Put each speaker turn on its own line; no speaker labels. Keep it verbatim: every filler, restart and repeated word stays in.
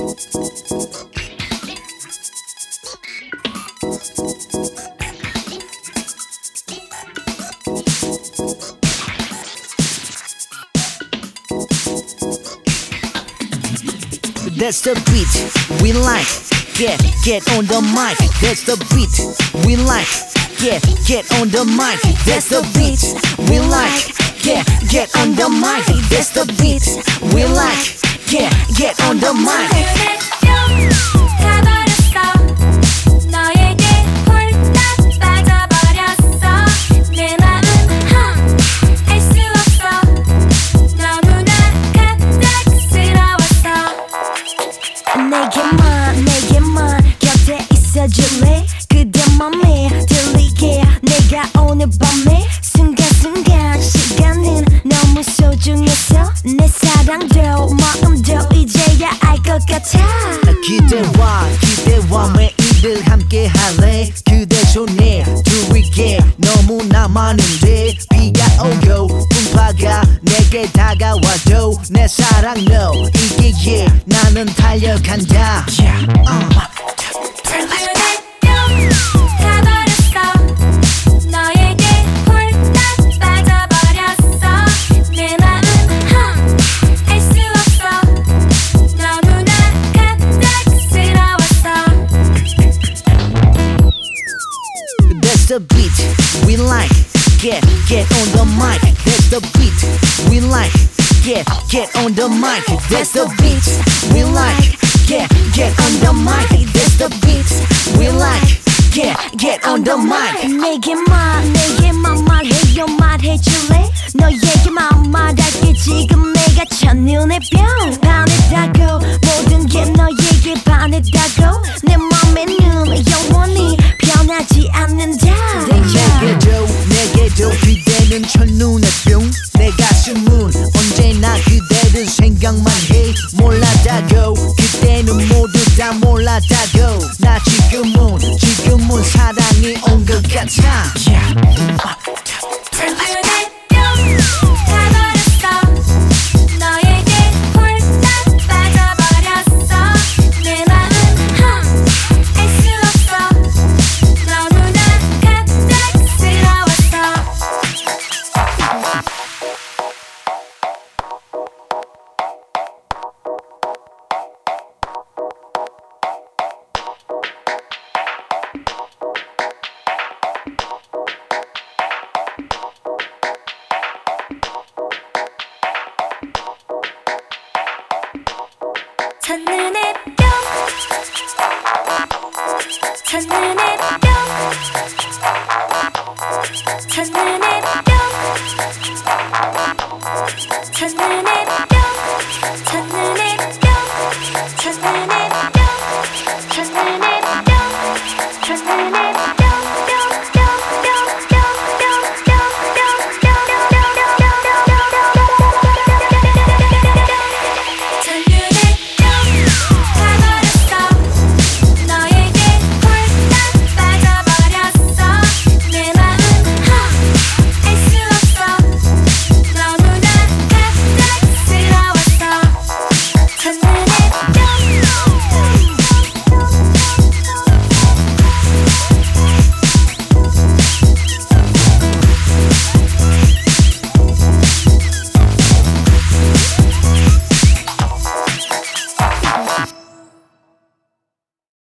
That's the beat we like. Get, get on the mic. That's the beat we like. Get, get on the mic. That's the beat we like. Get, get on the mic. That's the beat we like. Get, get on the mic.
내게만 내게만 곁에 있어줄래 그대 맘에 들리게 내가 오늘 밤에 순간순간 시간은 너무 소중해서 내 사랑도 마음도 이제야 알 것 같아
기대와 기대와 매일을 함께 할래 그대 손에 두리게 너무나 많은데 비가 오고 풍파가 내게 다가와도 내 사랑 너 이기에 나는 달려간다 yeah. uh. That's the beat we like. Get, get on the mic. That's the beat we like. Get, get on the mic. That's the beat we like. Get, get on the mic. That's the beat we like. Get, get on the mic.
내게만 내게만 말해요 말해줄래 너에게만 말할게 지금 내가 첫눈에 뿅 반했다고 모든 게 너에게 반했다고 내 맘에는 영원히 변하지 않는다
내게도 내게도 그대는 첫눈에 뿅 내 가슴은 언제나 그대를 생각만 해 몰랐다고 그때는 모두 다 몰랐다고 나 지금은 지금은 사랑이 온 것 같아 yeah.
첫눈에